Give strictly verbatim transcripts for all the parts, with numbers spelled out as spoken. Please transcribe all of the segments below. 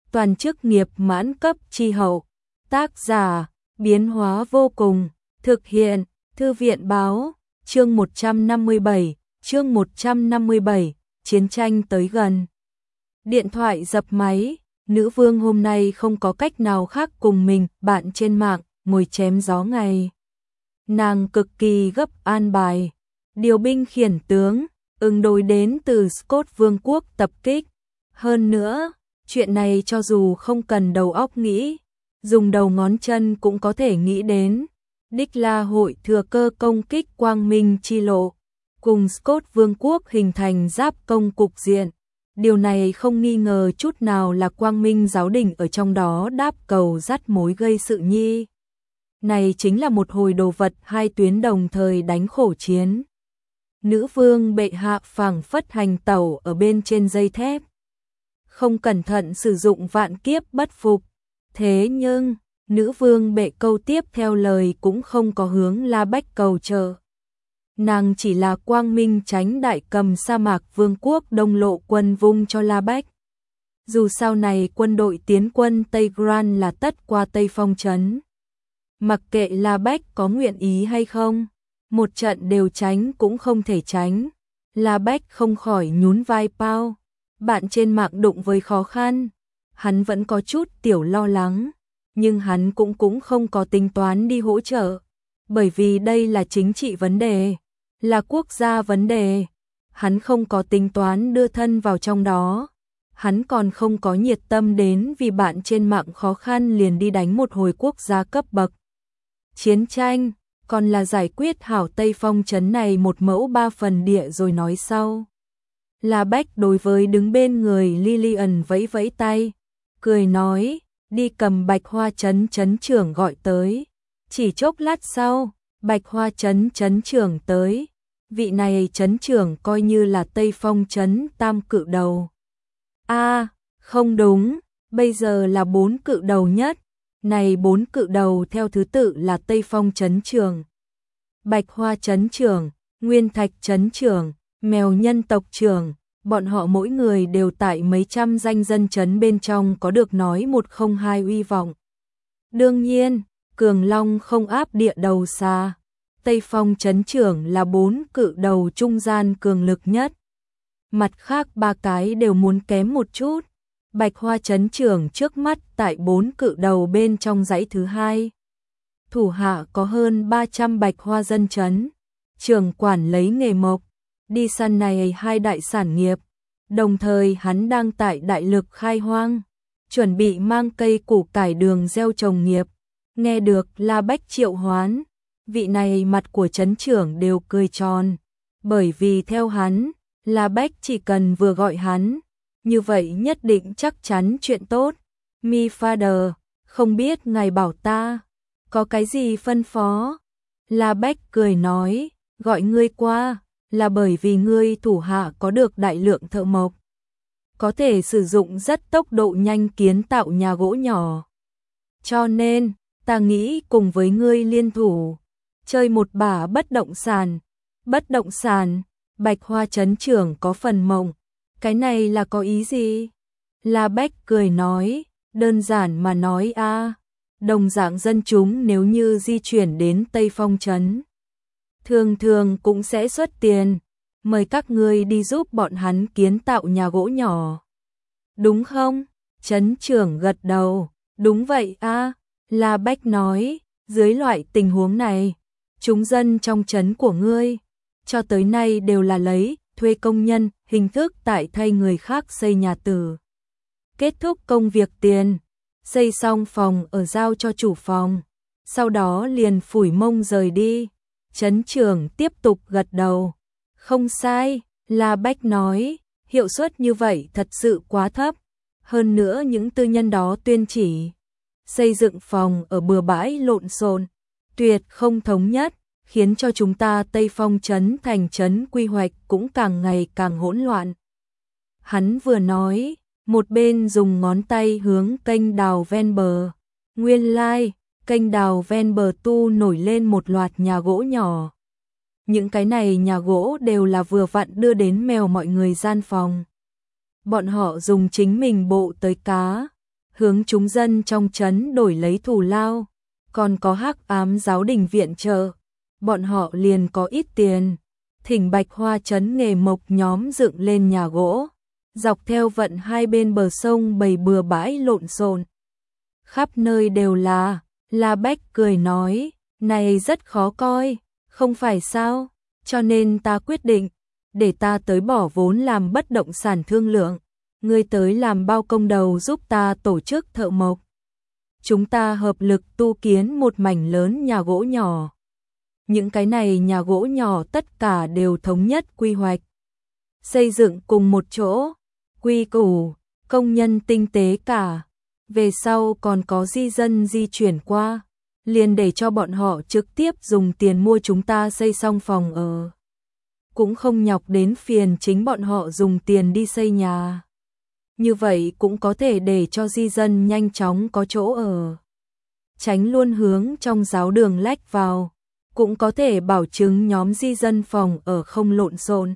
toàn chức nghiệp mãn cấp chi hậu. Tác giả, biến hóa vô cùng, thực hiện, Thư viện báo, chương một trăm năm mươi bảy, chương một trăm năm mươi bảy, chiến tranh tới gần. Điện thoại dập máy, nữ vương hôm nay không có cách nào khác cùng mình, bạn trên mạng, ngồi chém gió ngày. Nàng cực kỳ gấp an bài, điều binh khiển tướng, ứng đối đến từ Scott Vương quốc tập kích. Hơn nữa, chuyện này cho dù không cần đầu óc nghĩ, dùng đầu ngón chân cũng có thể nghĩ đến. Đích La hội thừa cơ công kích Quang Minh chi lộ, cùng Scott Vương quốc hình thành giáp công cục diện. Điều này không nghi ngờ chút nào là Quang Minh giáo đình ở trong đó đáp cầu dắt mối gây sự nhi. Này chính là một hồi đồ vật hai tuyến đồng thời đánh khổ chiến. Nữ vương bệ hạ phảng phất hành tẩu ở bên trên dây thép. Không cẩn thận sử dụng vạn kiếp bất phục. Thế nhưng, nữ vương bệ câu tiếp theo lời cũng không có hướng La Bách cầu trợ. Nàng chỉ là Quang Minh tránh đại cầm sa mạc vương quốc đông lộ quân vung cho La Bách. Dù sau này quân đội tiến quân Tây Gran là tất qua Tây Phong trấn. Mặc kệ La Bách có nguyện ý hay không, một trận đều tránh cũng không thể tránh. La Bách không khỏi nhún vai Pao. Bạn trên mạng đụng với khó khăn, hắn vẫn có chút tiểu lo lắng, nhưng hắn cũng cũng không có tính toán đi hỗ trợ, bởi vì đây là chính trị vấn đề, là quốc gia vấn đề, hắn không có tính toán đưa thân vào trong đó, hắn còn không có nhiệt tâm đến vì bạn trên mạng khó khăn liền đi đánh một hồi quốc gia cấp bậc. Chiến tranh, còn là giải quyết hảo Tây Phong trấn này một mẫu ba phần địa rồi nói sau. La Bách đối với đứng bên người Lillian vẫy vẫy tay, cười nói, đi cầm Bạch Hoa trấn trấn trưởng gọi tới. Chỉ chốc lát sau, Bạch Hoa trấn trấn trưởng tới. Vị này trấn trưởng coi như là Tây Phong trấn tam cự đầu. A, à, không đúng, bây giờ là bốn cự đầu nhất. Này bốn cự đầu theo thứ tự là Tây Phong trấn trưởng, Bạch Hoa trấn trưởng, Nguyên Thạch trấn trưởng, Mèo nhân tộc trưởng, bọn họ mỗi người đều tại mấy trăm danh dân trấn bên trong có được nói một không hai uy vọng. Đương nhiên, Cường Long không áp địa đầu xa. Tây Phong trấn trưởng là bốn cự đầu trung gian cường lực nhất. Mặt khác ba cái đều muốn kém một chút. Bạch Hoa trấn trưởng trước mắt tại bốn cự đầu bên trong dãy thứ hai. Thủ hạ có hơn ba trăm Bạch Hoa dân trấn. Trưởng quản lấy nghề mộc, đi săn này hai đại sản nghiệp. Đồng thời hắn đang tại đại lực khai hoang, chuẩn bị mang cây củ cải đường gieo trồng nghiệp. Nghe được La Bách triệu hoán, vị này mặt của trấn trưởng đều cười tròn, bởi vì theo hắn, La Bách chỉ cần vừa gọi hắn, như vậy nhất định chắc chắn chuyện tốt. Mi Father, không biết ngài bảo ta, có cái gì phân phó? La Bách cười nói, gọi ngươi qua, là bởi vì ngươi thủ hạ có được đại lượng thợ mộc, có thể sử dụng rất tốc độ nhanh kiến tạo nhà gỗ nhỏ. Cho nên, ta nghĩ cùng với ngươi liên thủ, chơi một bả bất động sản. Bất động sản, Bạch Hoa trấn trưởng có phần mộng, cái này là có ý gì? La Bách cười nói, đơn giản mà nói a, đồng dạng dân chúng nếu như di chuyển đến Tây Phong trấn, thường thường cũng sẽ xuất tiền, mời các ngươi đi giúp bọn hắn kiến tạo nhà gỗ nhỏ. Đúng không? Trấn trưởng gật đầu, đúng vậy a. La Bách nói, dưới loại tình huống này, chúng dân trong trấn của ngươi, cho tới nay đều là lấy thuê công nhân, hình thức tại thay người khác xây nhà tử. Kết thúc công việc tiền, xây xong phòng ở giao cho chủ phòng, sau đó liền phủi mông rời đi. Trấn trưởng tiếp tục gật đầu. Không sai, La Bách nói, hiệu suất như vậy thật sự quá thấp. Hơn nữa những tư nhân đó tuyên chỉ xây dựng phòng ở bừa bãi lộn xộn, tuyệt không thống nhất, khiến cho chúng ta Tây Phong trấn thành trấn quy hoạch cũng càng ngày càng hỗn loạn. Hắn vừa nói, một bên dùng ngón tay hướng kênh đào ven bờ. Nguyên lai, like, kênh đào ven bờ tu nổi lên một loạt nhà gỗ nhỏ. Những cái này nhà gỗ đều là vừa vặn đưa đến mèo mọi người gian phòng. Bọn họ dùng chính mình bộ tới cá, hướng chúng dân trong trấn đổi lấy thù lao, còn có Hắc Ám giáo đình viện trợ, bọn họ liền có ít tiền, thỉnh Bạch Hoa trấn nghề mộc nhóm dựng lên nhà gỗ, dọc theo vận hai bên bờ sông bày bừa bãi lộn xộn, khắp nơi đều là. La Bách cười nói, này rất khó coi, không phải sao, cho nên ta quyết định, để ta tới bỏ vốn làm bất động sản thương lượng, ngươi tới làm bao công đầu giúp ta tổ chức thợ mộc. Chúng ta hợp lực tu kiến một mảnh lớn nhà gỗ nhỏ. Những cái này nhà gỗ nhỏ tất cả đều thống nhất quy hoạch, xây dựng cùng một chỗ, quy củ, công nhân tinh tế cả. Về sau còn có di dân di chuyển qua, liền để cho bọn họ trực tiếp dùng tiền mua chúng ta xây xong phòng ở. Cũng không nhọc đến phiền chính bọn họ dùng tiền đi xây nhà. Như vậy cũng có thể để cho di dân nhanh chóng có chỗ ở. Tránh luôn hướng trong giáo đường lách vào, cũng có thể bảo chứng nhóm di dân phòng ở không lộn xộn.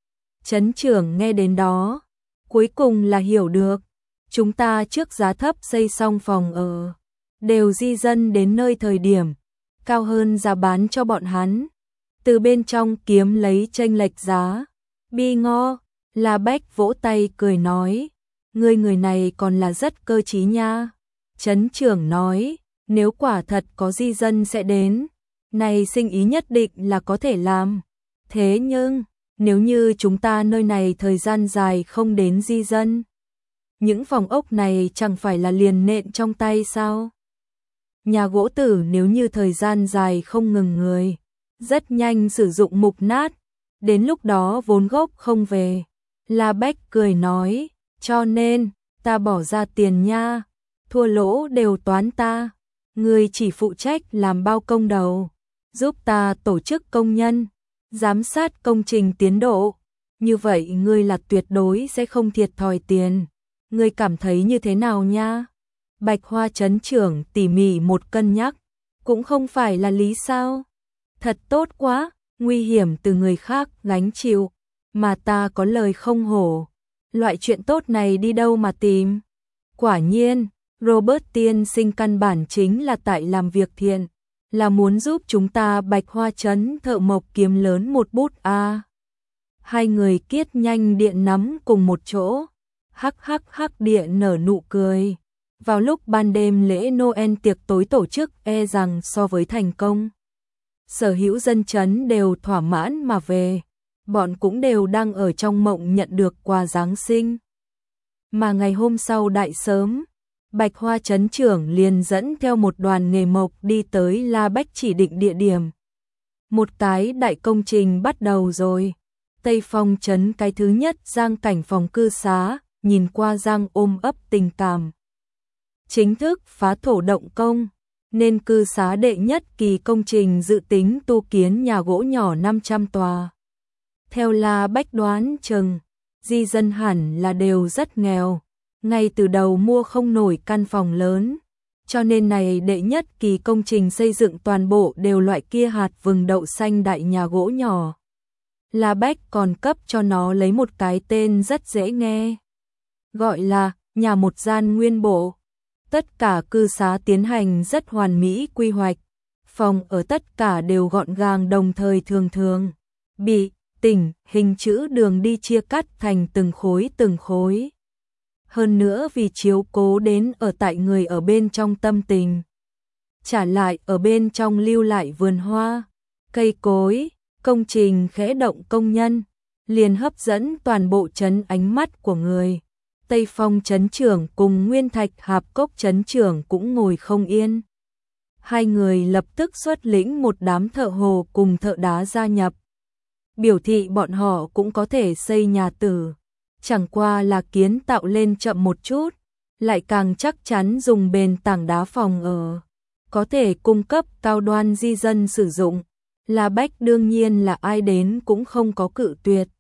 Trấn trưởng nghe đến đó, cuối cùng là hiểu được. Chúng ta trước giá thấp xây xong phòng ở, đều di dân đến nơi thời điểm, cao hơn giá bán cho bọn hắn. Từ bên trong kiếm lấy chênh lệch giá. Bi ngo, La Bách vỗ tay cười nói, ngươi người này còn là rất cơ trí nha. Trấn trưởng nói, nếu quả thật có di dân sẽ đến, này sinh ý nhất định là có thể làm. Thế nhưng, nếu như chúng ta nơi này thời gian dài không đến di dân, những phòng ốc này chẳng phải là liền nện trong tay sao? Nhà gỗ tử nếu như thời gian dài không ngừng người, rất nhanh sử dụng mục nát, đến lúc đó vốn gốc không về. La Bách cười nói, cho nên, ta bỏ ra tiền nha, thua lỗ đều toán ta, ngươi chỉ phụ trách làm bao công đầu, giúp ta tổ chức công nhân, giám sát công trình tiến độ, như vậy ngươi là tuyệt đối sẽ không thiệt thòi tiền. Ngươi cảm thấy như thế nào nha? Bạch Hoa trấn trưởng tỉ mỉ một cân nhắc, cũng không phải là lý sao? Thật tốt quá, nguy hiểm từ người khác gánh chịu, mà ta có lời không hổ. Loại chuyện tốt này đi đâu mà tìm? Quả nhiên, Robert tiên sinh căn bản chính là tại làm việc thiện, là muốn giúp chúng ta Bạch Hoa trấn thợ mộc kiếm lớn một bút a. À. Hai người kiết nhanh điện nắm cùng một chỗ. Hắc hắc hắc điện nở nụ cười. Vào lúc ban đêm lễ Noel tiệc tối tổ chức e rằng so với thành công, sở hữu dân chấn đều thỏa mãn mà về, bọn cũng đều đang ở trong mộng nhận được quà Giáng sinh. Mà ngày hôm sau đại sớm, Bạch Hoa trấn trưởng liền dẫn theo một đoàn nghề mộc đi tới La Bách chỉ định địa điểm. Một cái đại công trình bắt đầu rồi. Tây Phong trấn cái thứ nhất giang cảnh phòng cư xá, nhìn qua giang ôm ấp tình cảm. Chính thức phá thổ động công, nên cư xá đệ nhất kỳ công trình dự tính tu kiến nhà gỗ nhỏ năm trăm tòa. Theo La Bách đoán chừng, di dân hẳn là đều rất nghèo, ngay từ đầu mua không nổi căn phòng lớn, cho nên này đệ nhất kỳ công trình xây dựng toàn bộ đều loại kia hạt vừng đậu xanh đại nhà gỗ nhỏ. La Bách còn cấp cho nó lấy một cái tên rất dễ nghe, gọi là nhà một gian nguyên bộ. Tất cả cư xá tiến hành rất hoàn mỹ quy hoạch, phòng ở tất cả đều gọn gàng đồng thời thường thường bị tỉnh hình chữ đường đi chia cắt thành từng khối từng khối. Hơn nữa vì chiếu cố đến ở tại người ở bên trong tâm tình, trả lại ở bên trong lưu lại vườn hoa, cây cối, công trình khẽ động công nhân, liền hấp dẫn toàn bộ trấn ánh mắt của người. Tây Phong trấn trưởng cùng Nguyên Thạch Hạp Cốc trấn trưởng cũng ngồi không yên. Hai người lập tức xuất lĩnh một đám thợ hồ cùng thợ đá gia nhập, biểu thị bọn họ cũng có thể xây nhà tử, chẳng qua là kiến tạo lên chậm một chút, lại càng chắc chắn dùng bền tảng đá phòng ở, có thể cung cấp cao đoan di dân sử dụng. La Bách đương nhiên là ai đến cũng không có cự tuyệt,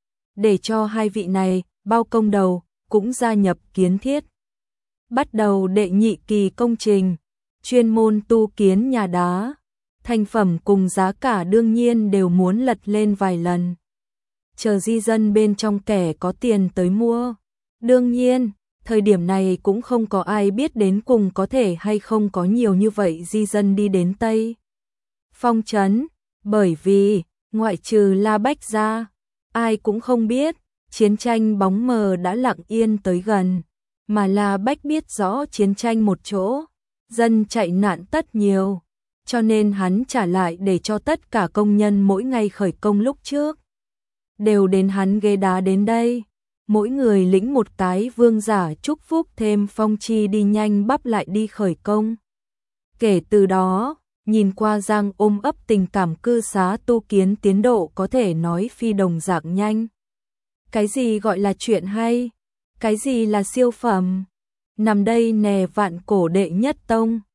để cho hai vị này bao công đầu cũng gia nhập kiến thiết. Bắt đầu đệ nhị kỳ công trình, chuyên môn tu kiến nhà đá, thành phẩm cùng giá cả đương nhiên đều muốn lật lên vài lần. Chờ di dân bên trong kẻ có tiền tới mua, đương nhiên, Thời điểm này cũng không có ai biết đến cùng có thể hay không có nhiều như vậy di dân đi đến Tây Phong trấn, bởi vì, ngoại trừ La Bách ra, ai cũng không biết, chiến tranh bóng mờ đã lặng yên tới gần, mà La Bách biết rõ chiến tranh một chỗ, dân chạy nạn tất nhiều, cho nên hắn trả lại để cho tất cả công nhân mỗi ngày khởi công lúc trước, đều đến hắn ghế đá đến đây. Mỗi người lĩnh một tái vương giả chúc phúc thêm phong chi đi nhanh bắp lại đi khởi công. Kể từ đó, nhìn qua Giang ôm ấp tình cảm cư xá tu kiến tiến độ có thể nói phi đồng dạng nhanh. Cái gì gọi là chuyện hay? Cái gì là siêu phẩm? Nằm đây nè vạn cổ đệ nhất tông.